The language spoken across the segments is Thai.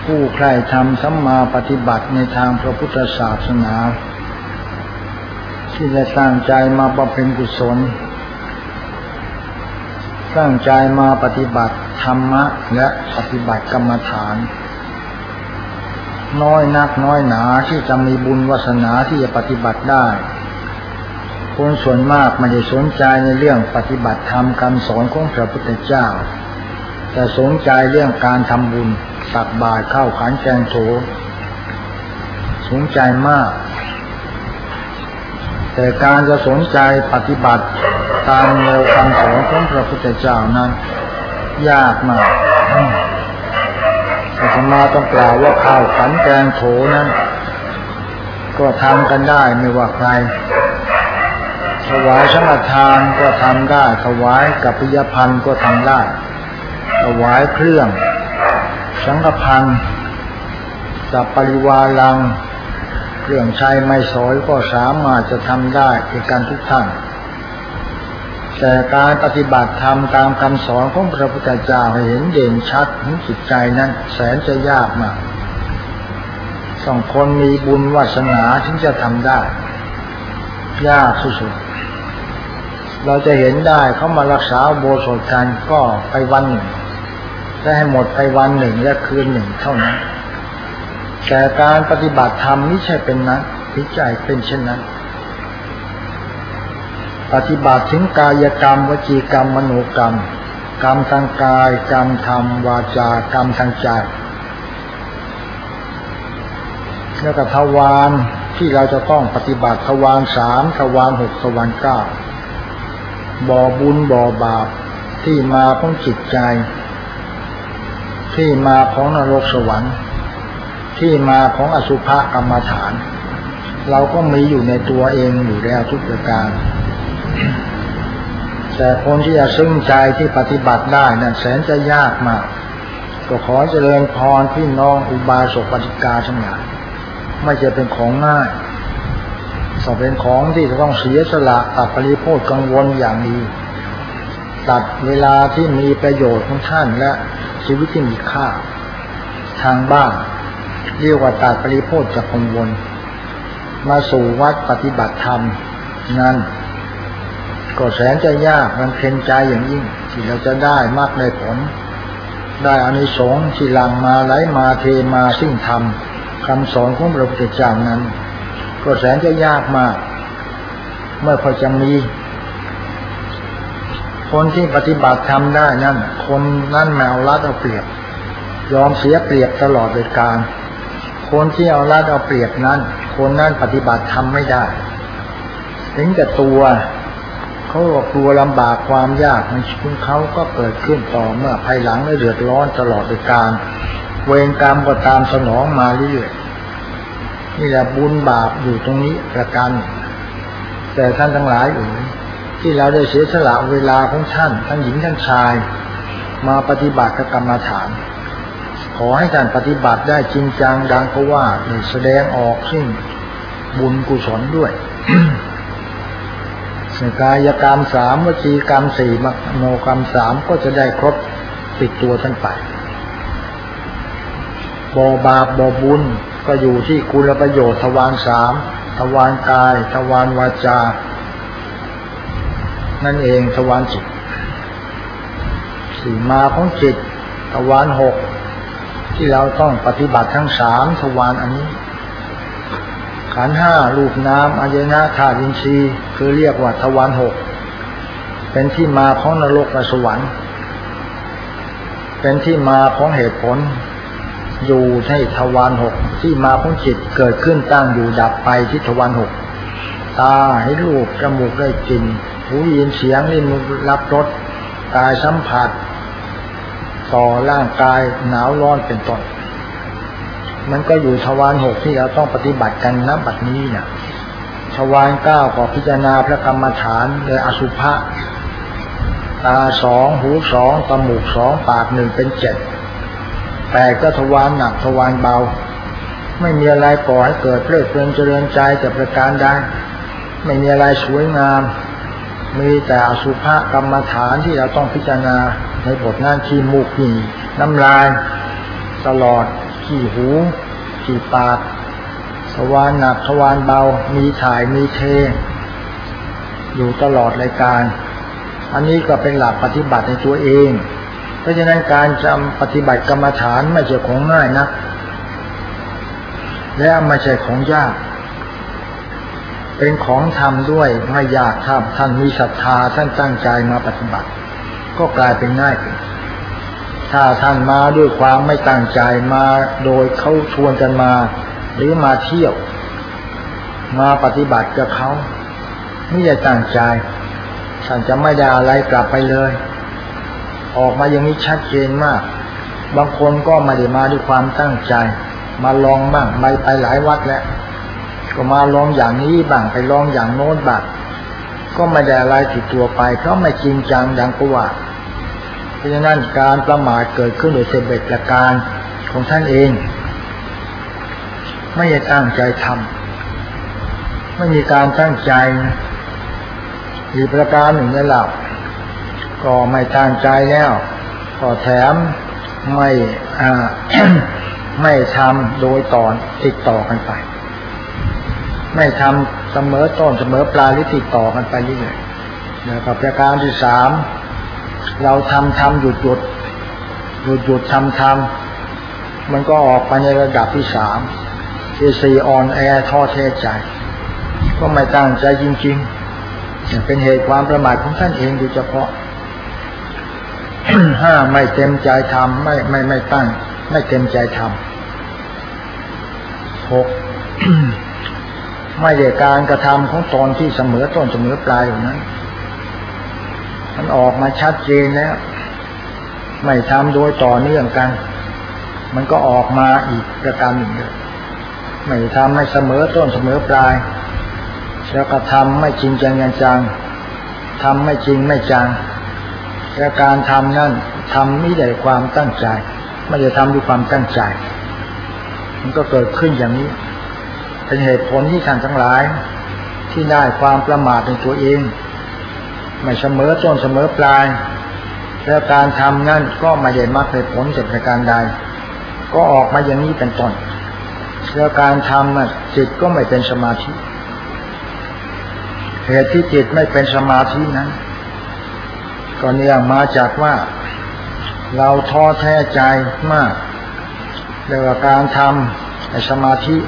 ผู้ใคร่ทำสัมมาปฏิบัติในทางพระพุทธศาสนาที่ได้ตั้งใจมาบำเพ็ญกุศลตั้งใจมาปฏิบัติธรรมะและปฏิบัติกรรมฐานน้อยนักน้อยหนาที่จะมีบุญวาสนาที่จะปฏิบัติได้คนส่วนมากไม่ได้สนใจในเรื่องปฏิบัติธรรมคำสอนของพระพุทธเจ้าแต่สนใจเรื่องการทำบุญตักบาตรข้าวขันแกงโถสนใจมากแต่การจะสนใจปฏิบัติตามแนวคำสอนของพระพุทธเจ้านั้นยากมากอาตมาต้องกล่าวว่าข้าวขันแกงโถนั้นก็ทำกันได้ไม่ว่าใครถวายสังฆทานก็ทำได้ถวายกัปปิยพันธ์ก็ทำได้ถวายเครื่องสังฆพันธ์สัพปริวารังเครื่องใช้ไม้สอยก็สามารถจะทำได้ในการทุกท่านแต่การปฏิบัติธรรมตามคำสอนของพระพุทธเจ้าให้เห็นเด่นชัดในจิตใจนั้นแสนจะยากมากต้องคนมีบุญวาสนาถึงจะทำได้ยากสุดๆเราจะเห็นได้เขามารักษาอุโบสถกันก็ไปวันหนึ่งได้ให้หมดไปวันหนึ่งและคืนหนึ่งเท่านั้นแต่การปฏิบัติธรรมไม่ใช่เป็นนั้นพิจัยเป็นเช่นนั้นปฏิบัติถึงกายกรรมวจีกรรมมโนกรรมกรรมทางกายกรรมทางวาจากรรมทางใจแล้วก็ทวารที่เราจะต้องปฏิบัติทวาร3ทวาร6ทวาร9บ่อบุญบ่อบาปที่มาของจิตใจที่มาของนรกสวรรค์ที่มาของอสุภกรรมฐานเราก็มีอยู่ในตัวเองอยู่แล้วทุกประการแต่คนที่จะซึ้งใจที่ปฏิบัติได้นั้นแสนจะยากมากก็ขอเจริญพรพี่น้องอุบาสกปัจจิกาทั้งหลายไม่จะเป็นของง่ายจะเป็นของที่จะต้องเสียสละตัดปริโภคกังวลอย่างดีตัดเวลาที่มีประโยชน์ของท่านและชีวิตที่มีค่าทางบ้านเรียกว่าตัดปริโภคจากกังวลมาสู่วัดปฏิบัติธรรมนั้นก็แสนจะยากมันเพ็ญใจอย่างยิ่งที่เราจะได้มากในผลได้อานิสงส์ที่หลั่งมาไหลมาเทมาซึ่งธรรมคำสอนของพระพุทธเจ้านั้นก็แสนจะยากมากเมื่อพอจะมีคนที่ปฏิบัติธรรมได้นั่นคนนั้นไม่เอารัดเอาเปรียบยอมเสียเปรียบตลอดเวลาคนที่เอารัดเอาเปรียบนั้นคนนั้นปฏิบัติธรรมไม่ได้ถึงแต่ตัวเขากลัวลำบากความยากในชีวิตเขาก็เกิดขึ้นต่อเมื่อภายหลังได้เดือดร้อนตลอดเวลาเวรกรรมก็ตามสนองมาเรื่อยๆนี่แหละบุญบาปอยู่ตรงนี้ประการแต่ท่านทั้งหลายที่เราได้เสียสละเวลาของท่านทั้งหญิงทั้งชายมาปฏิบัติกรรมฐานขอให้ท่านปฏิบัติได้จริงจังดังก็ว่าแสดงออกซึ่งบุญกุศลด้วย กายกรรม3วจีกรรม4มโนกรรม3ก็จะได้ครบติดตัวท่านไปบ่อบาปบ่อบุญก็อยู่ที่คุณประโยชน์ทวาร3ทวารกายทวารวาจานั่นเองทวารจิตที่มาของจิตทวาร6ที่เราต้องปฏิบัติทั้ง3ทวารอันนี้ขันธ์5รูปนามอายตนะธาตุอินทรีย์คือเรียกว่าทวาร6เป็นที่มาของนรกและสวรรค์เป็นที่มาของเหตุผลอยู่ที่ทวาร6ที่มาของจิตเกิดขึ้นตั้งอยู่ดับไปที่ทวาร6ตาให้รูปจมูกได้กลิ่นหูยินเสียงลิ้นรับรสกายสัมผัสต่อร่างกายหนาวร้อนเป็นต้นมันก็อยู่ทวาร6ที่เราต้องปฏิบัติกันณบัดนี้นะทวาร9ก็พิจารณาพระกรรมฐานโดยอสุภะตา2หู2จมูก2ปาก1เป็น7 8ก็ทวารหนักทวารเบาไม่มีอะไรก่อให้เกิดเพลิดเพลินเจริญใจแต่ประการใดไม่มีอะไรสวยงามมีแต่อสุภกรรมฐานที่เราต้องพิจารณาในบทนั้นขี้มูกหี่น้ำลายตลอดขี้หูขี้ปากทวารหนักทวารเบามีถ่ายมีเทอยู่ตลอดรายการอันนี้ก็เป็นหลักปฏิบัติในตัวเองเพราะฉะนั้นการจำปฏิบัติกรรมฐานไม่ใช่ของง่ายนะและไม่ใช่ของยากเป็นของทำด้วยไม่ยากถ้าท่านมีศรัทธาท่านตั้งใจมาปฏิบัติก็กลายเป็นง่ายขึ้นถ้าท่านมาด้วยความไม่ตั้งใจมาโดยเขาชวนกันมาหรือมาเที่ยวมาปฏิบัติกับเขาไม่ได้ตั้งใจท่านจะไม่ได้อะไรกลับไปเลยออกมาอย่างนี้ชัดเจนมากบางคนก็ไม่ได้มาด้วยความตั้งใจมาลองบ้างไปหลายวัดแล้วก็มาลองอย่างนี้บ้างไปลองอย่างโน้นบ้างก็ไม่ได้อะไรติดตัวไปเพราะไม่จริงจังดังกว่าเพราะฉะนั้นการประมาทเกิดขึ้นโดย11ประการของท่านเองไม่ได้ตั้งใจทำไม่มีการตั้งใจอีกประการหนึ่งนั่นแหละก็ไม่ตั้งใจแล้วก็แถมไม่ ไม่ทำโดยตอนติดต่อกันไปไม่ทำเสมอต้นเสมอปลายหรือติดต่อกันไปเรื่อยๆแล้วก็ประการที่3เราทำหยุดทำมันก็ออกไปในระดับที่3ที่4อ่อนแอท้อแท้ใจก็ไม่ตั้งใจจริงๆเป็นเหตุความประมาทของท่านเองโดยเฉพาะ 5ไม่เต็มใจทำไม่ตั้งไม่เต็มใจทำ6ไม่ได้การกระทำของตนที่เสมอต้นเสมอปลายอยู่นั้นมันออกมาชัดเจนแล้วไม่ทำโดยต่อเนื่องกันมันก็ออกมาอีกประการหนึ่งเลยไม่ทำไม่เสมอต้นเสมอปลายแล้วก็ทำไม่จริงจังทำไม่จริงไม่จังและการทำนั่นทำไม่ได้ความตั้งใจไม่ได้ทำด้วยความตั้งใจมันก็เกิดขึ้นอย่างนี้เป็นเหตุผลที่ท่านทั้งหลายที่ได้ความประมาทในตัวเองไม่เสมอต้นเสมอปลายแล้วการทำนั่นก็ไม่ได้มรรคผลจากการใดก็ออกมาอย่างนี้เป็นต้นแล้วการทำจิตก็ไม่เป็นสมาธิเหตุที่จิตไม่เป็นสมาธินั้นก็เนื่องมาจากว่าเราท้อแท้ใจมากเรื่องการทำในสมาธิ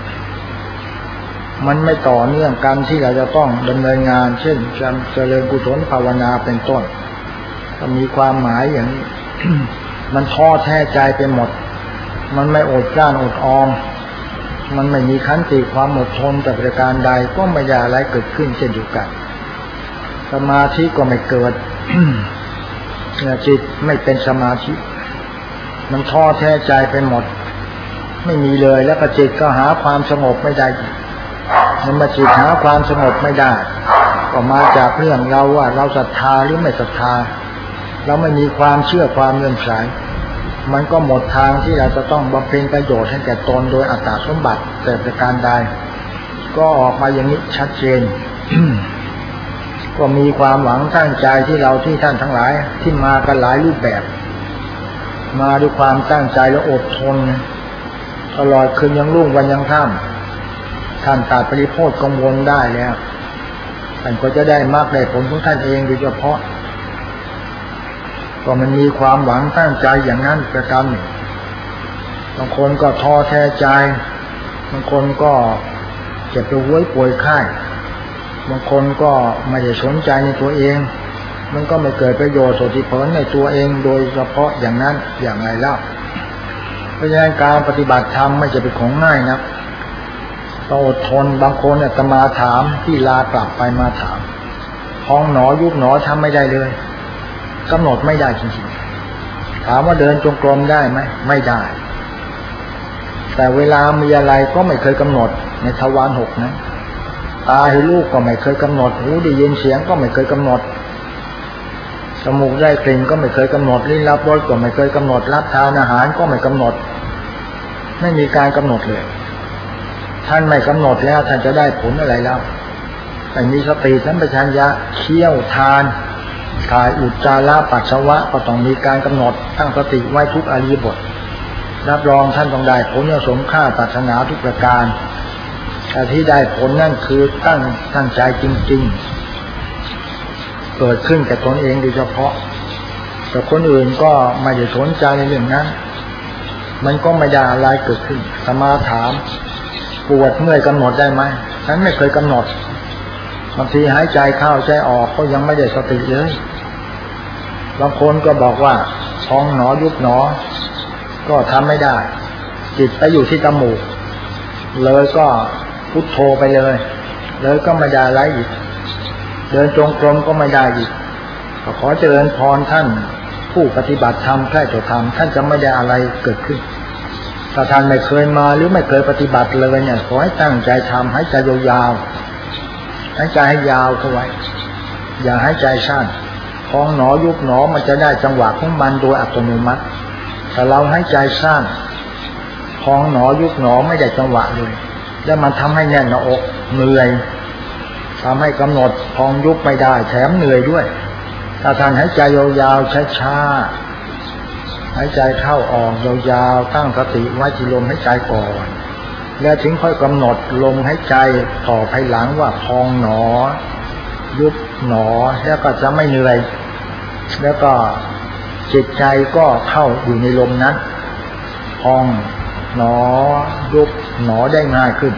มันไม่ต่อเนื่องกันที่เราจะต้องดำเนินงานเช่นการเจริญกุศลภาวนาเป็นต้นก็มีความหมายอย่างนี้ มันท้อแท้ใจไปหมดมันไม่อดกลั้นอดออมมันไม่มีขันติความอดทนแต่ประการใดก็ไม่ได้อะไรเกิดขึ้นเช่นเดียวกันสมาธิก็ไม่เกิด จิตไม่เป็นสมาธิมันท้อแท้ใจไปหมดไม่มีเลยแล้วก็จิตก็หาความสงบไม่ได้มันมาจิตหาความสงบไม่ได้ก็มาจากเรื่องเราว่าเราศรัทธาหรือไม่ศรัทธาเราไม่มีความเชื่อความเลื่อมใสมันก็หมดทางที่เราจะต้องบำเพ็ญประโยชน์ให้แก่ตนโดยอัตตาสมบัติแต่ประการใดก็ออกมาอย่างนี้ชัดเจน ก็มีความหวังตั้งใจที่เราที่ท่านทั้งหลายที่มากันหลายรูปแบบมาด้วยความตั้งใจและอดทนตลอดคืนยังรุ่งวันยังค่ำท่านตัดปริโภคกังวลได้แล้วท่านก็จะได้มรรคได้ผลของท่านเองโดยเฉพาะก็มันมีความหวังตั้งใจอย่างนั้นประการหนึ่งบางคนก็ท้อแท้ใจบางคนก็เจ็บป่วยไข้บางคนก็ไม่ได้สนใจในตัวเองมันก็ไม่เกิดประโยชน์สุทธิผลในตัวเองโดยเฉพาะอย่างนั้นอย่างไรเล่าเพราะฉะนั้นการปฏิบัติธรรมไม่จะเป็นของง่ายนะต้องอดทนบางคนเนี่ยจะมาถามที่ลากลับไปมาถามท้องหนอยุบหนอทำไม่ได้เลยกำหนดไม่ได้จริงๆถามว่าเดินจงกรมได้ไหมไม่ได้แต่เวลามีอะไรก็ไม่เคยกำหนดในทวาร6นะตาเห็นรูปก็ไม่เคยกำหนดหูได้ยินเสียงก็ไม่เคยกำหนดจมูกได้กลิ่นก็ไม่เคยกำหนดลิ้นรับรสก็ไม่เคยกำหนดรับทานอาหารก็ไม่กำหนดไม่มีการกำหนดเลยท่านไม่กำหนดแล้วท่านจะได้ผลอะไรแล้วแต่มีสติสัมปชัญญะเคี่ยวทานถ่ายอุจจาระปัสสาวะก็ต้องมีการกำหนดตั้งสติไว้ทุกอริยบทรับรองท่านต้องได้ผลอย่างสมค่าปรารถนาทุกประการแต่ที่ได้ผลนั่นคือตั้งใจจริงๆเกิดขึ้นกับตนเองโดยเฉพาะแต่คนอื่นก็ไม่ได้สนใจในเรื่องนั้นมันก็ไม่ได้อะไรเกิดขึ้นสมาถามปวดเมื่อยกำหนดได้ไหมฉันไม่เคยกำหนดบางทีหายใจเข้าใจออกก็ยังไม่ได้สติเลยบางคนก็บอกว่าพองหนอยุบหนอก็ทำไม่ได้จิตไปอยู่ที่จมูกเลยก็พุทโธไปเลยก็ไม่ได้อะไรอีกเดินจงกรมก็ไม่ได้อีกขอเจริญพรท่านผู้ปฏิบัติธรรมใกล้ตัวธรรมท่านจะไม่ได้อะไรเกิดขึ้นถ้าท่านไม่เคยมาหรือไม่เคยปฏิบัติเลยเนี่ยขอให้ตั้งใจทำให้ใจยาวๆให้ใจให้ยาวเข้าไว้อย่าให้ใจสั้นพองหนอยุบหนอมันจะได้จังหวะของมันโดยอัตโนมัติแต่เราให้ใจสั้นพองหนอยุบหนอไม่ได้จังหวะเลยแล้วมันทำให้แน่นหน้าอกเหนื่อยทำให้กำหนดพองยุบไม่ได้แถมเหนื่อยด้วยถ้าท่านหายใจยาวๆช้าๆหายใจเข้าออกยาวๆตั้งสติไว้ที่ลมหายใจก่อนแล้วถึงค่อยกำหนดลมหายใจต่อภายหลังว่าพองหนอยุบหนอแล้วก็จะไม่เหนื่อยแล้วก็จิตใจก็เข้าอยู่ในลมนั้นพองหนอยุบหนอได้ง่ายขึ้น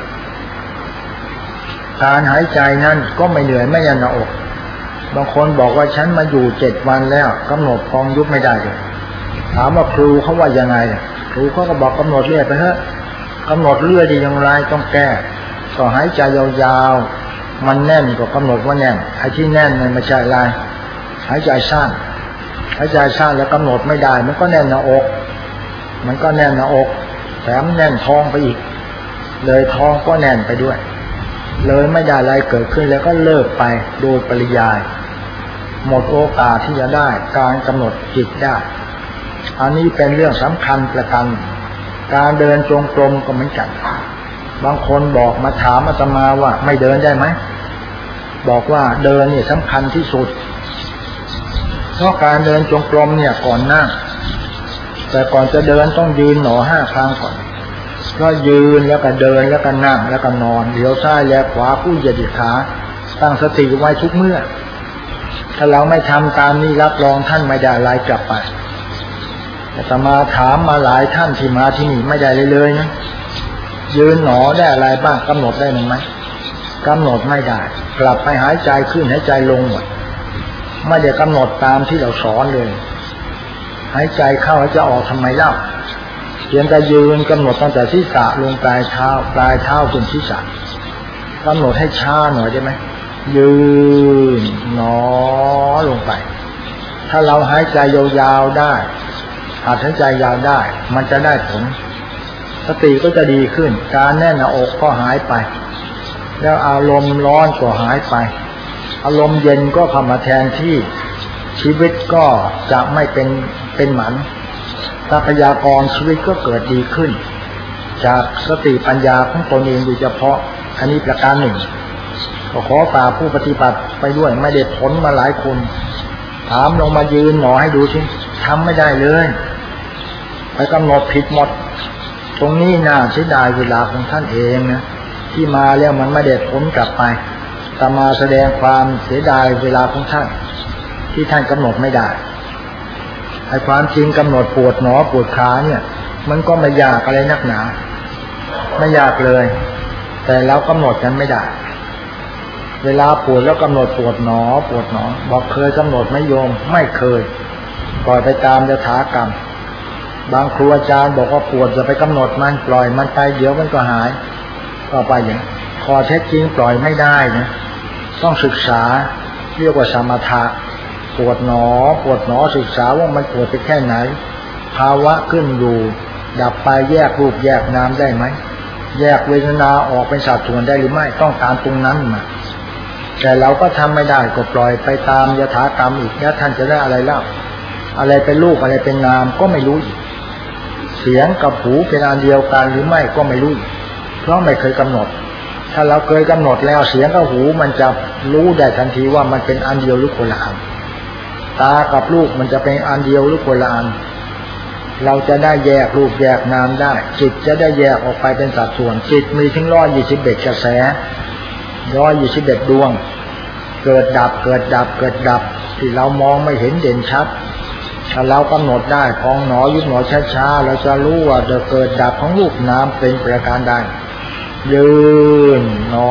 การหายใจนั้นก็ไม่เหนื่อยไม่ยันหน้าอกบางคนบอกว่าฉันมาอยู่7 วันแล้วกำหนดพองยุบไม่ได้เลยถามว่าครูเขาว่ายังไงครูเขาก็บอกกำหนดเรื่อยไปเถอะกำหนดเรื่อยดีอย่างไรต้องแก้ก็หายใจยาวๆมันแน่นก็กำหนดว่าแน่นไอ้ที่แน่นมันไม่ใช่อะไรหายใจสั้นแล้วกำหนดไม่ได้มันก็แน่นหน้าอกแถมแน่นท้องไปอีกเลยท้องก็แน่นไปด้วยเลยไม่ได้อะไรเกิดขึ้นแล้วก็เลิกไปโดยปริยายหมดโอกาสที่จะได้การกำหนดจิตได้อันนี้เป็นเรื่องสำคัญประการการเดินจงกรมก็เหมือนกันบางคนบอกมาถามอาตมาว่าไม่เดินได้ไหมบอกว่าเดินเนี่ยสำคัญที่สุดเพราะการเดินจงกรมเนี่ยก่อนนั่งแต่ก่อนจะเดินต้องยืนหนอ5 ครั้งก่อนก็ยืนแล้วก็เดินแล้วก็นั่งแล้วก็นอนเลี้ยวซ้ายแลขวาผู้เหยียดขาตั้งสติไว้ทุกเมื่อถ้าเราไม่ทำตามนี้รับรองท่านไม่ได้อะไรกลับไปอาตมาถามมาหลายท่านที่มาที่นี่ไม่ได้เลยนะยืนหนอได้อะไรบ้างกำหนดได้ไหมกำหนดไม่ได้กลับไปหายใจขึ้นหายใจลงหมดไม่ได้กำหนดตามที่เราสอนเลยหายใจเข้าหายใจออกทำไมเล่าเพียงแต่ยืนกำหนดตั้งแต่ศีรษะลงปลายเท้าจนศีรษะกำหนดให้ช้าหน่อยได้ไหมยืนหนอลงไปถ้าเราหายใจยาวๆได้หายใจยาวได้มันจะได้ผลสติก็จะดีขึ้นการแน่นหน้าอกก็หายไปแล้วอารมณ์ร้อนก็หายไปอารมณ์เย็นก็เข้ามาแทนที่ชีวิตก็จะไม่เป็นหมันทรัพยากรชีวิตก็เกิดดีขึ้นจากสติปัญญาของตนเองโดยเฉพาะอันนี้ประการหนึ่งก็ขอฝากผู้ปฏิบัติไปด้วยไม่ได้ผลมาหลายคนถามลงมายืนหนอให้ดูสิทำไม่ได้เลยไปกำหนดผิดหมดตรงนี้น่าเสียดายเวลาของท่านเองนะที่มาแล้วมันไม่ได้ผลกลับไปแต่มาแสดงความเสียดายเวลาของท่านที่ท่านกำหนดไม่ได้ไอ้ความจริงกำหนดปวดหนอปวดขาเนี่ยมันก็ไม่ยากอะไรนักหนาไม่ยากเลยแต่เรากำหนดกันไม่ได้เวลาปวดแล้วกำหนดปวดหนอบอกเคยกำหนดไหมโยมไม่เคยปล่อยไปตามยถากรรมบางครูอาจารย์บอกว่าปวดจะไปกำหนดมันปล่อยมันไปเดี๋ยวมันก็หายก็ไปอย่างพอเท็จจริงปล่อยไม่ได้นะต้องศึกษาเรียกว่าสมถะปวดหนอศึกษาว่ามันปวดไปแค่ไหนภาวะขึ้นอยู่ดับไปแยกรูปแยกนามได้ไหมแยกเวทนาออกเป็นสัดส่วนได้หรือไม่ต้องการตรงนั้นมาแต่เราก็ทำไม่ได้ก็ปล่อยไปตามยถากรรมอีกแล้วท่านจะได้อะไรเล่าอะไรเป็นรูปอะไรเป็นนามก็ไม่รู้เสียงกับหูเป็นอันเดียวกันหรือไม่ก็ไม่รู้เพราะไม่เคยกำหนดถ้าเราเคยกำหนดแล้วเสียงกับหูมันจะรู้ได้ทันทีว่ามันเป็นอันเดียวหรือคนละอันตากับรูปมันจะเป็นอันเดียวหรือคนละอันเราจะได้แยกรูปแยกนามได้จิตจะได้แยกออกไปเป็นสัดส่วนจิตมีถึง121กระแส121ดวงเกิดดับเกิดดับเกิดดับที่เรามองไม่เห็นเด่นชัดถ้าเรากำหนดได้พองหนอยุบหนอช้าๆเราจะรู้ว่าเกิดดับของรูปนามเป็นประการใดยืนหนอ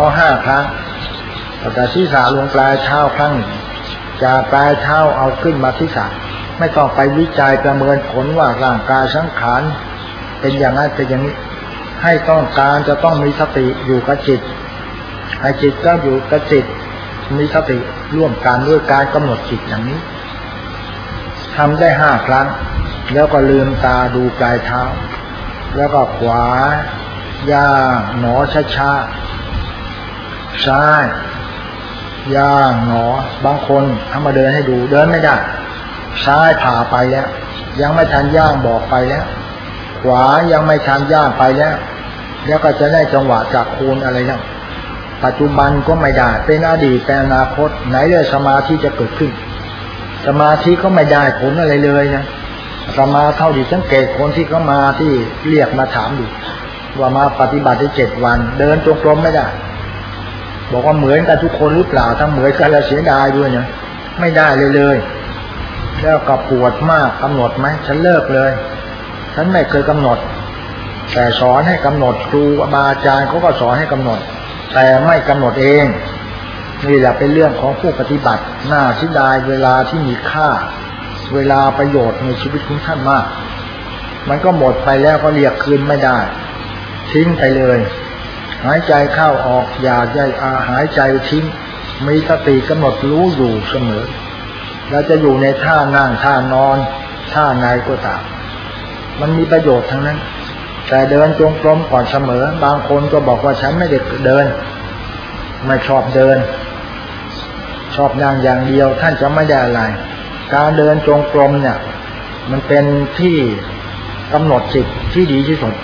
5ครั้งแต่ศีรษะลงปลายเท้าครั้งจากปลายเท้าเอาขึ้นมาศีรษะไม่ต้องไปวิจัยประเมินผลว่าร่างกายสังขารเป็นอย่างนั้นเป็นอย่างนี้ให้ต้องการจะต้องมีสติอยู่กับจิตให้จิตก็อยู่กับจิตมีสติร่วมกันด้วยการกำหนดจิตอย่างนี้ทำได้5ครั้งแล้วก็ลืมตาดูปลายเท้าแล้วก็ขวาย่างหนอช้าๆซ้ายย่างหนอบางคนทำมาเดินให้ดูเดินไม่ได้ซ้ายผ่าไปแล้วยังไม่ทันย่างบอกไปแล้วขวายังไม่ทันย่างไปแล้วก็จะได้จังหวะจากคูณอะไรแล้วปัจจุบันก็ไม่ได้เป็นอดีตเป็นอนาคตไหนเลยสมาธิจะเกิดขึ้นสมาธิก็ไม่ได้ผลอะไรเลยนะสมาเท่าที่สังเกตคนที่เขามาที่เรียกมาถามดูว่ามาปฏิบัติได้7 วันเดินจงกรมไม่ได้บอกว่าเหมือนกันทุกคนหรือเปล่าทั้งเหมือนกันแล้วเสียดายด้วยนะไม่ได้เลยแล้วก็ปวดมากกำหนดไหมฉันเลิกเลยฉันไม่เคยกำหนดแต่สอนให้กำหนดครูบาอาจารย์เขาก็สอนให้กำหนดแต่ไม่กำหนดเองนี่แหละเป็นเรื่องของผู้ปฏิบัติน่าเสียดายเวลาที่มีค่าเวลาประโยชน์ในชีวิตของท่านมากมันก็หมดไปแล้วก็เรียกคืนไม่ได้ทิ้งไปเลยหายใจเข้าออกอย่าใจหายใจทิ้งมีสติกำหนดรู้อยู่เสมอเราจะอยู่ในท่านั่งท่านอนท่าไหนก็ตามมันมีประโยชน์ทั้งนั้นแต่เดินจงกรมก่อนเสมอบางคนก็บอกว่าฉันไม่ได้เดินไม่ชอบเดินชอบนั่งอย่างเดียวท่านจะไม่ได้อะไรการเดินจงกรมเนี่ยมันเป็นที่กำหนดจิตที่ดีที่สุด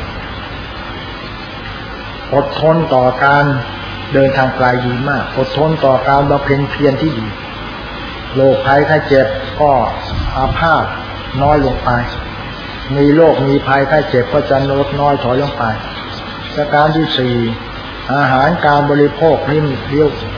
อดทนต่อการเดินทางไกลดีมากอดทนต่อการบำเพ็ญเพียรที่ดีโรคภัยไข้เจ็บก็อาพาธน้อยลงไปมีโรคมีภัยไข้เจ็บก็จะลดน้อยถอยลงไปประการที่4อาหารการบริโภคนิ่มเคี้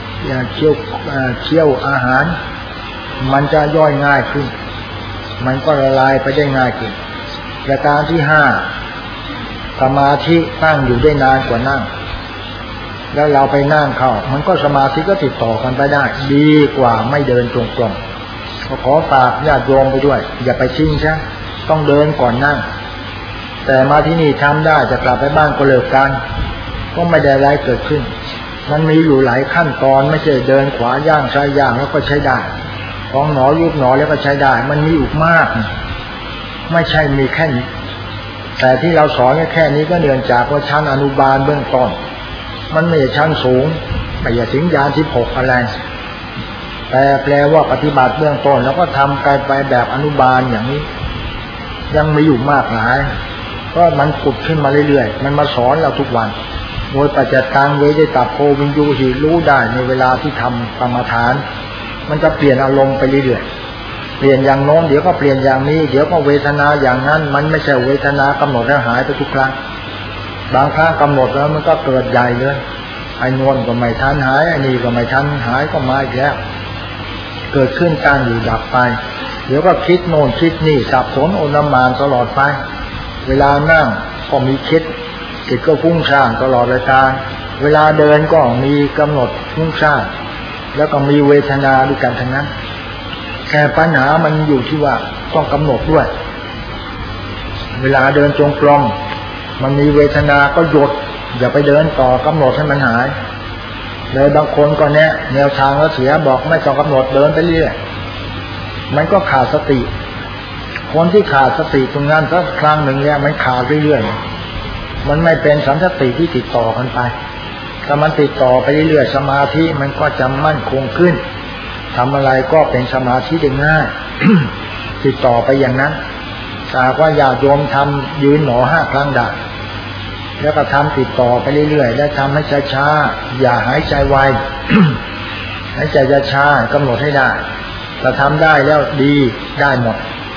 ยวอาหารมันจะย่อยง่ายขึ้นมันก็ละลายไปได้ง่ายขึ้นประการที่5สมาธิตั้งอยู่ได้นานกว่านั่งแล้วเราไปนั่งเข้ามันก็สมาธิก็ติดต่อกันไปได้ดีกว่าไม่เดินจงกรมขอฝากญาติโยมไปด้วยอย่าไปชิงซะต้องเดินก่อนนั่งแต่มาที่นี่ทำได้จะกลับไปบ้านก็เลิกกันก็ไม่ได้อะไรเกิดขึ้นมันมีอยู่หลายขั้นตอนไม่ใช่เดินขวาย่างซ้ายย่างแล้วก็ใช้ได้ของหนอยุบหนอแล้วก็ใช้ได้มันมีอีกมากไม่ใช่มีแค่นี้แต่ที่เราสอนแค่นี้ก็เนื่องจากว่าชั้นอนุบาลเบื้องต้นมันไม่ใช่ชั้นสูงไม่ใช่ถึงญาณ16อะไรแต่แปลว่าปฏิบัติเบื้องต้นแล้วก็ทำไปแบบอนุบาลอย่างนี้ยังมีอยู่มากหลายก็มันขุดขึ้นมาเรื่อยๆมันมาสอนเราทุกวันโดยปัจจัยตังเวได้ตับโพวินยูหิรู้ได้ในเวลาที่ทำกรรมฐานมันจะเปลี่ยนอารมณ์ไปเรื่อยๆเปลี่ยนอย่างโน้นเดี๋ยวก็เปลี่ยนอย่างนี้เดี๋ยวก็เวทนาอย่างนั้นมันไม่ใช่เวทนากำหนดแล้วหายไปทุกครั้งบางครั้งกำหนดแล้วมันก็เกิดใหญ่เลยไอ้นวลก็ไม่ทันหายไอ้นี่ก็ไม่ทันหายก็มาอีกแล้วเกิดขึ้นตั้งอยู่ดับไปเดี๋ยวก็คิดโน่นคิดนี่สับสนโอลหม่านตลอดไปเวลานั่งก็มีคิดจิตก็ฟุ้งซ่านตลอดเวลาเดินก็มีกำหนดฟุ้งซ่านแล้วก็มีเวทนาด้วยกันทั้งนั้นแค่ปัญหามันอยู่ที่ว่าต้องกำหนดด้วยเวลาเดินจงกรมมันมีเวทนาก็หยุดอย่าไปเดินต่อกำหนดให้มันหายเลยบางคนก็แนวทางแล้วเสียบอกไม่ต้องกำหนดเดินไปเรื่อยมันก็ขาดสติคนที่ขาดสติตรงนั้นสักครั้งหนึ่งเนี่ยมันขาดเรื่อยๆมันไม่เป็นสัมสติที่ติดต่อกันไปถ้ามันติดต่อไปเรื่อยๆสมาธิมันก็จะมั่นคงขึ้นทำอะไรก็เป็นสมาธิได้ง่าย ติดต่อไปอย่างนั้นถ้าว่าญาติโยมทำยืนหนอ5 ครั้งได้แล้วก็ทำติดต่อไปเรื่อยๆและทำให้ช้าๆอย่าหายใจไว หายใจช้าๆกำหนดให้ได้ถ้าทำได้แล้วดีได้หมด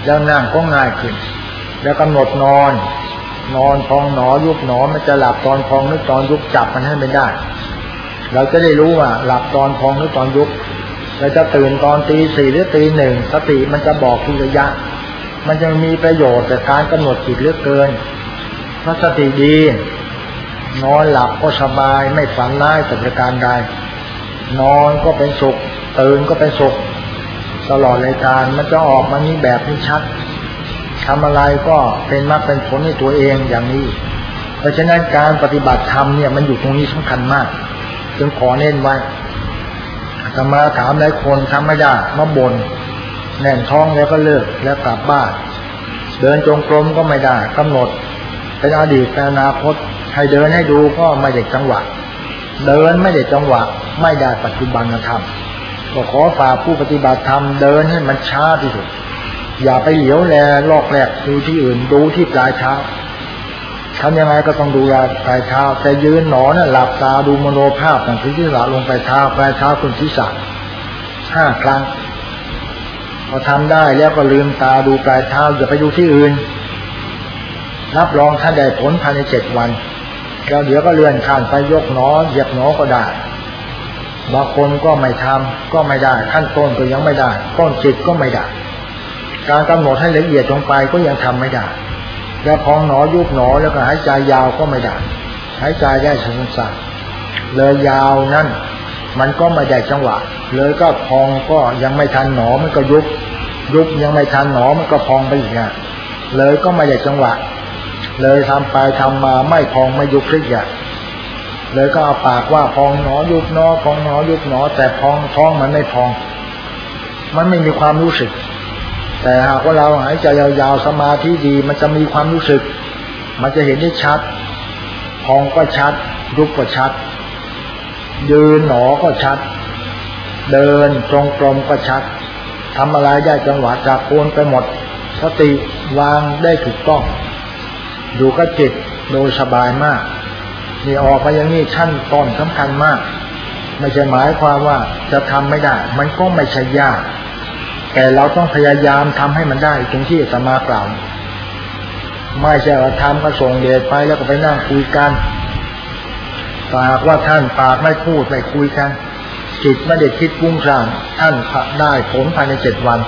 แล้วนั่งก็ง่ายขึ้นแล้วกำหนดนอนพองหนอยุบหนอมันจะหลับตอนพองหรือตอนยุบจับมันให้ไม่ได้เราจะได้รู้ว่าหลับตอนพองหรือตอนยุบเราจะตื่นตอนตีสี่หรือตีหนึ่งสติมันจะบอกทุกระยะมันจะมีประโยชน์จากการกำหนดจิตเหลือเกินเพราะสติดีนอนหลับก็สบายไม่ฝันร้ายแต่ประการใดนอนก็เป็นสุขตื่นก็เป็นสุขตลอดรายการมันจะออกมานี้แบบนี้ชัดทำอะไรก็เป็นมรรคเป็นผลในตัวเองอย่างนี้เพราะฉะนั้นการปฏิบัติธรรมเนี่ยมันอยู่ตรงนี้สำคัญมากจึงขอเน้นไว้อาตมาถามหลายคนทำไม่ได้มาบ่นแน่นท้องแล้วก็เลิกแล้วกลับบ้านเดินจงกรมก็ไม่ได้กำหนดเป็นอดีตเป็นอนาคตให้เดินให้ดูก็ไม่ได้จังหวะเดินไม่ได้จังหวะไม่ได้ปัจจุบันธรรมก็ขอฝากผู้ปฏิบัติธรรมเดินให้มันช้าที่สุดอย่าไปเหลียวแลลอกแหลกดูที่อื่นดูที่ปลายเท้าทำยังไงก็ต้องดูปลายเท้าแต่ยืนหนอน่ะหลับตาดูมโนภาพตั้งที่ศีรษะลงปลายเท้าคุณศีรษะ5 ครั้งพอทำได้แล้วก็ลืมตาดูปลายเท้าอย่าไปดูที่อื่นรับรองท่านได้ผลภายใน7 วันแล้วเดี๋ยวก็เลื่อนขั้นไปยกหนอเหยียบหนอก็ได้บางคนก็ไม่ทำก็ไม่ได้ขั้นต้นก็ยังไม่ได้ต้นจิตก็ไม่ได้การกำหนดให้ละเอียดลงไปก็ยังทำไม่ได้แล้วพองหนอยุบหนอแล้วก็หายใจยาวก็ไม่ได้หายใจได้สั้นๆเลยยาวนั่นมันก็ไม่ได้จังหวะเลยก็พองก็ยังไม่ทันหนอมันก็ยุบยังไม่ทันหนอมันก็พองไปอีกอ่ะเลยก็ไม่ได้จังหวะเลยทำไปทำมาไม่พองไม่ยุบขึ้นอ่ะเลยก็เอาปากว่าพองหนอยุบหนอพองหนอยุบหนอแต่พองท้องมันไม่พองมันไม่มีความรู้สึกแต่หากว่าเราหายใจยาวๆสมาธิดีมันจะมีความรู้สึกมันจะเห็นได้ชัดพองก็ชัดยุบก็ชัดยืนหนอก็ชัดเดินจงกรมก็ชัดทำอะไรได้จังหวะจากโคนไปหมดสติวางได้ถูกต้องอยู่กับจิตโดยสบายมากนี่ออกมาอย่างนี้ขั้นตอนสำคัญมากไม่ใช่หมายความว่าจะทำไม่ได้มันก็ไม่ใช่ยากแต่เราต้องพยายามทำให้มันได้ตรงที่อาตมากล่าวไม่ใช่ว่าทำก็ส่งเดชไปแล้วก็ไปนั่งคุยกันแต่หากว่าท่านปากไม่พูดไม่คุยกันจิตไม่ได้คิดฟุ้งซ่านท่านได้ผลภายใน7 วัน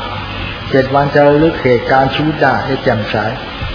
7 วันจะระลึกเหตุการณ์ชีวิตได้แจ่มใส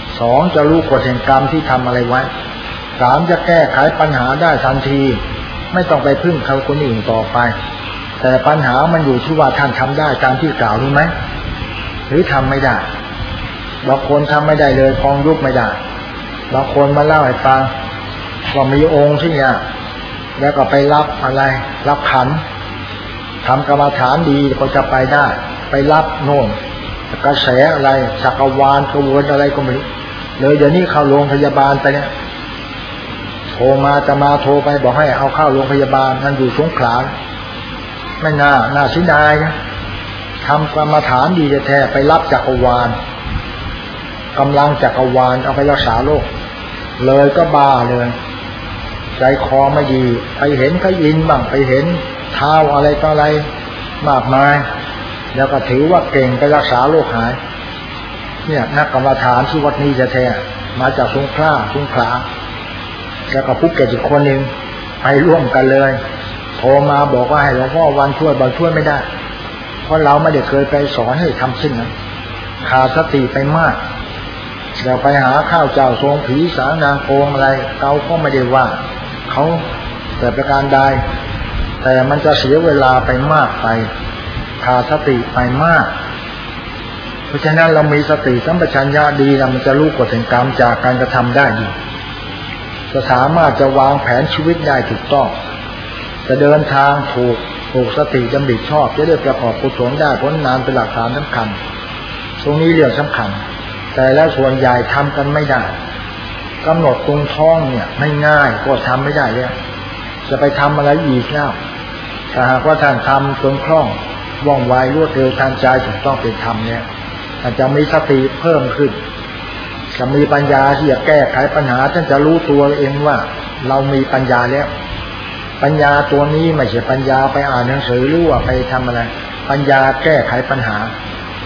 2จะรู้กฎแห่งกรรมที่ทำอะไรไว้3จะแก้ไขปัญหาได้ทันทีไม่ต้องไปพึ่งเขาคนอื่นต่อไปแต่ปัญหามันอยู่ที่ว่าท่านทำได้ตามที่กล่าวรู้ไหมหรือทำไม่ได้บางคนทำไม่ได้เลยพองยุบไม่ได้บางคนมาเล่าให้ฟังว่ามีองค์ที่เนี่ยแล้วก็ไปรับอะไรรับขันทำกรรมฐานดีก็จะไปได้ไปรับโน่นกระแสอะไรจักรวาลกระวนอะไรก็ไม่รู้เลยเดี๋ยวนี้เข้าโรงพยาบาลไปเนี่ยโทรมาจะมาโทรไปบอกให้เอาเข้าโรงพยาบาลนั่นอยู่สงขลาไม่น่าเสียดายนะทำกรรมฐานดีแท้ไปรับจักรวาลกำลังจักรวาลเอาไปรักษาโรคเลยก็บ้าเลยใจคอไม่ดีไปเห็นก็ยินบ้างไปเห็นเท้าอะไรต่ออะไรมากมายแล้วก็ถือว่าเก่งไปรักษาโรคหายเนี่ยนักกรรมฐานที่วัดนี้แท้มาจากสงขลาแล้วก็ผู้เก่งอีกคนหนึ่งไปร่วมกันเลยโทรมาบอกว่าให้หลวงพ่อวันช่วยบางช่วยไม่ได้เพราะเราไม่ได้เคยไปสอนให้ทำสิ่งนั้นขาดสติไปมากเดี๋ยวไปหาข้าวเจ้าทรงผีสางนางโกงอะไรเขาก็ไม่ได้ว่าเขาแต่ประการใดแต่มันจะเสียเวลาไปมากไปขาดสติไปมากเพราะฉะนั้นเรามีสติสัมปชัญญะดีแล้วมันจะรู้กฎแห่งกรรมจากการกระทำได้ดีจะสามารถจะวางแผนชีวิตได้ถูกต้องจะเดินทางถูกสติดำริชอบจะได้ประกอบกุศลได้ผลงานเป็นหลักฐานสำคัญตรงนี้เรื่องสำคัญแต่แล้วส่วนใหญ่ทำกันไม่ได้กำหนดตรงท้องเนี่ยไม่ง่ายก็ทำไม่ได้เลยจะไปทำอะไรอีกแล้วถ้าหากว่าท่านทำจนคล่องว่องไวรวดเร็วทันใจถูกต้องเป็นธรรมเนี่ยท่านจะมีสติเพิ่มขึ้นจะมีปัญญาที่จะแก้ไขปัญหาท่านจะรู้ตัวเองว่าเรามีปัญญาแล้วปัญญาตัวนี้ไม่ใช่ปัญญาไปอ่านหนังสือหรือว่าไปทำอะไรปัญญาแก้ไขปัญหา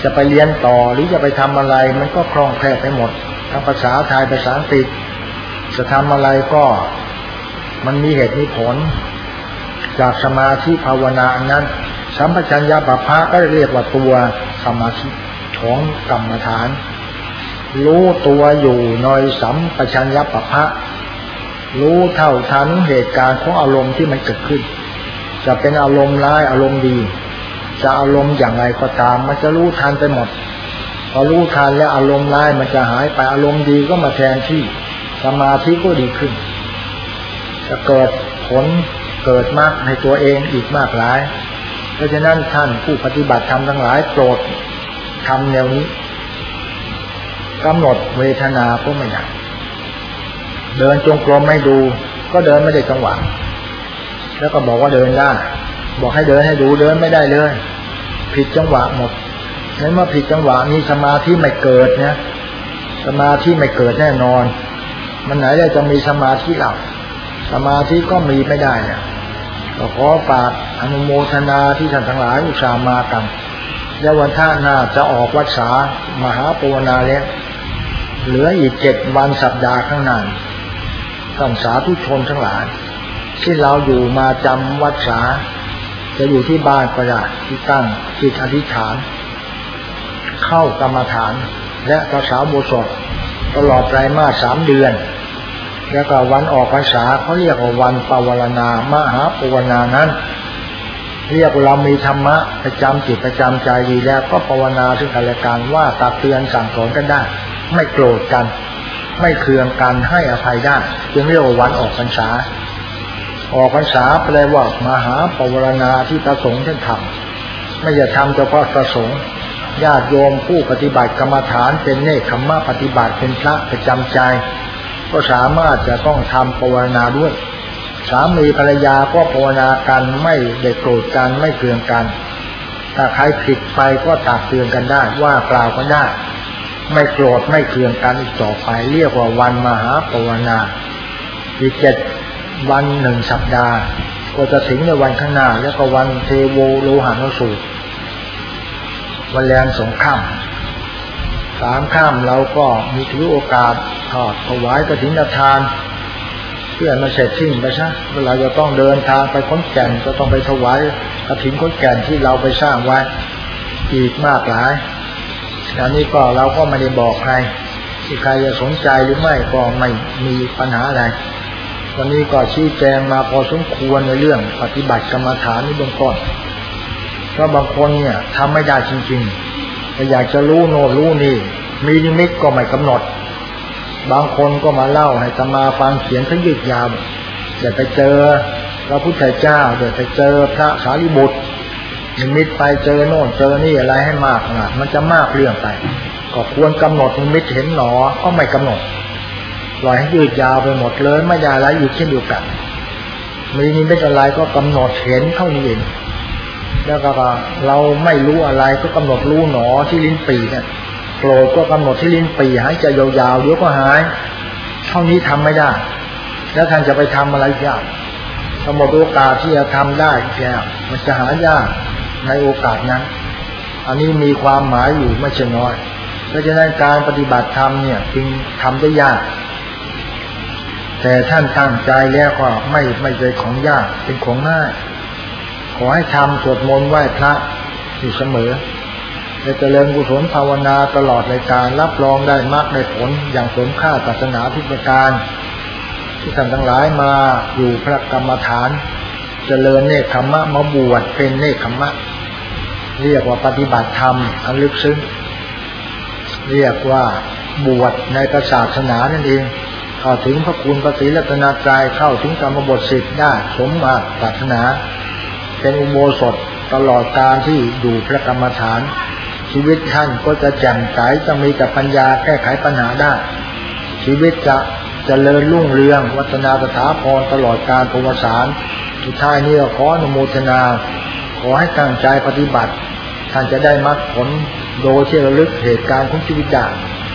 จะไปเรียนต่อหรือจะไปทำอะไรมันก็คล่องแคล่วไปหมดทั้งภาษาไทยภาษาอังกฤษจะทำอะไรก็มันมีเหตุมีผลจากสมาธิภาวนานั้นสัมปชัญญะปัปพะก็เรียกว่าตัวสมาธิของกรรมฐานรู้ตัวอยู่ในสัมปชัญญะปัปพะรู้เท่าทันเหตุการณ์ของอารมณ์ที่มันเกิดขึ้นจะเป็นอารมณ์ร้ายอารมณ์ดีจะอารมณ์อย่างไรก็ตามมันจะรู้ทันไปหมดพอรู้ทันแล้วอารมณ์ร้ายมันจะหายไปอารมณ์ดีก็มาแทนที่สมาธิก็ดีขึ้นจะเกิดผลเกิดมรรคในตัวเองอีกมากหลายเพราะฉะนั้นท่านผู้ปฏิบัติธรรมทั้งหลายโปรดทำแนวนี้กำหนดเวทนาก็ไม่ได้เดินจงกรมไม่ดูก็เดินไม่ได้จังหวะแล้วก็บอกว่าเดินได้บอกให้เดินให้ดูเดินไม่ได้เลยผิดจังหวะหมดงั้นเมื่อผิดจังหวะนี้สมาธิไม่เกิดเนี่ยสมาธิไม่เกิดแน่นอนมันไหนได้จะมีสมาธิหลับสมาธิก็มีไม่ได้เนี่ยก็ขอฝากอนุโมทนาที่ท่านทั้งหลายอุตส่าห์มากันแล้ววันท่าหน้าจะออกวัดสามหาภาวนาแล้วเหลืออีก7 วันสัปดาห์ข้างหน้าท่านสาธุชนทั้งหลายที่เราอยู่มาจำวัดสาจะอยู่ที่บ้านก็ได้ที่ตั้งจิตอธิษฐานเข้ากรรมฐานและรักษาอุโบสถตลอดไตรมาส3 เดือนแล้วก็วันออกพรรษาเขาเรียกว่าวันปวารณามหาภาวนานั้นเรียกเรามีธรรมะประจำจิตประจำใจดีแล้วก็ภาวนาซึ่งกันและกันว่าตักเตือนสั่งสอนกันได้ไม่โกรธกันไม่เคืองกันให้อภัยได้จึงเรียกว่าวันออกพรรษาออกพรรษาแปลว่ามหาภาวนาที่พระสงฆ์ท่านทำไม่จะทำเฉพาะพระสงฆ์ญาติโยมผู้ปฏิบัติกรรมฐานเป็นเนกขัมมะปฏิบัติเป็นพระประจำใจก็สามารถจะต้องทำภาวนาด้วยสามีภรรยาก็ภาวนากันไม่ได้โกรธกันไม่เคืองกันถ้าใครผิดไปก็ตักเตือนกันได้ว่ากล่าวกันได้ไม่โกรธไม่เคืองกันอีกต่อไปเรียกว่าวันมหาภาวนาอีก7 วัน1 สัปดาห์ก็จะถึงในวันข้างหน้าแล้วก็วันเทโวโลหะนสูตรวันแรม2 ค่ำ3 ค่ำเราก็มีถือโอกาสทอดถวายกฐินทานเพื่อมาเสร็จสิ้นไปซะเวลาจะต้องเดินทางไปขอนแก่นก็ต้องไปถวายกฐินขอนแก่นที่เราไปสร้างไว้อีกมากหลายอันนี้ก็เราก็ไม่ได้บอกใครที่ใครจะสนใจหรือไม่ก็ไม่มีปัญหาอะไรวันนี้ก็ชี้แจงมาพอสมควรในเรื่องปฏิบัติกรรมฐานนี้เบื้องต้นเพราะบางคนเนี่ยทำไม่ได้จริงๆแต่อยากจะรู้โน่นรู้นี่มีนิมิตก็ไม่กำหนดบางคนก็มาเล่าให้อาตมาฟังเขียนทั้งยืดยาวเดี๋ยวไปเจอพระพุทธเจ้าเดี๋ยวไปเจอพระสารีบุตรนิมิตไปเจอโน่นเจอนี่อะไรให้มากนะมันจะมากเรื่องไปก็ควรกำหนดนิมิตเห็นหนอก็ไม่กำหนดปล่อยให้ยืดยาวไปหมดเลยไม่ได้อะไรอยู่เช่นเดียวกันมีนิมิตอะไรก็กำหนดเห็นเท่านี้เองแล้วก็เราไม่รู้อะไรก็กำหนดรู้หนอที่ลิ้นปี่เนี่ยโกรธก็กำหนดที่ลิ้นปี่หายใจยาวๆเดี๋ยวก็หายเท่านี้ทำไม่ได้แล้วท่านจะไปทำอะไรยากสมมติโอกาสที่จะทำได้แค่มันจะหายากในโอกาสนั้นอันนี้มีความหมายอยู่ไม่ใช่น้อยเพราะฉะนั้นการปฏิบัติธรรมเนี่ยจึงทำได้ยากแต่ท่านตั้งใจแล้วก็ไม่ใช่ของยากเป็นของง่ายขอให้ทำสวดมนต์ไหว้พระอยู่เสมอและเจริญกุศลภาวนาตลอดรายการรับรองได้มรรคได้ผลอย่างสมค่าศาสนาทุกประการที่ท่านทั้งหลายมาอยู่พระกรรมฐานเจริญเนกขัมมะมาบวชเป็นเนกขัมมะเรียกว่าปฏิบัติธรรมอันลึกซึ้งเรียกว่าบวชในศาสนานั่นเองเข้าถึงพระคุณพระศรีรัตนตรัยเข้าถึงกรรมบท10ได้สมมาศาสนาเป็นอุโบสถตลอดการที่อยู่พระกรรมฐานชีวิตท่านก็จะแจ่มใสจะมีแต่ปัญญาแก้ไขปัญหาได้ชีวิตจะเจริญรุ่งเรืองวัฒนาสถาพรตลอดการประวัติศาสตร์สุดท้ายนี้ขออนุโมทนาขอให้ตั้งใจปฏิบัติท่านจะได้มรรคผลโดยที่ระลึกเหตุการณ์ของชีวิตได้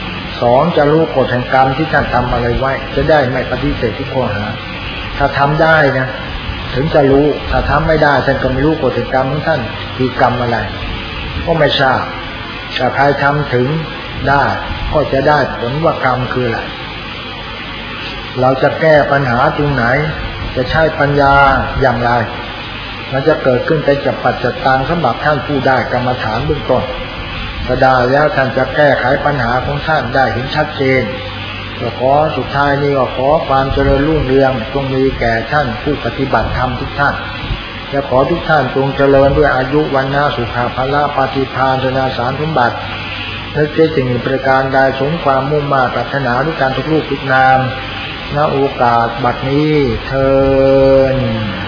2จะรู้กฎแห่งกรรมที่ท่านทำอะไรไว้จะได้ไม่ปฏิเสธทุกข้อหาถ้าทำได้นะถึงจะรู้ถ้าทำไม่ได้ท่านก็ไม่รู้กฎแห่งกรรมของท่านคือกรรมอะไรก็ไม่ทราบถ้าใครทำถึงได้ก็จะได้ผลว่ากรรมคืออะไรเราจะแก้ปัญหาตรงไหนจะใช้ปัญญาอย่างไรมันจะเกิดขึ้นไปจับปัจจัตตังสำหรับท่านผู้ได้กรรมฐานเบื้องต้นถ้าได้แล้วท่านจะแก้ไขปัญหาของท่านได้เห็นชัดเจนก็ขอสุดท้ายนี้ก็ขอความเจริญรุ่งเรืองจงมีแก่ท่านผู้ปฏิบัติธรรมทุกท่านและขอทุกท่านจงเจริญด้วยอายุวันนาสุขภาละปฏิภาณธนาสารสมบัติและเจริญประการใดสมความมุ่งมาปรารถนาด้วยการทุกรูปทุกนามณโอกาสบัดนี้เทอญ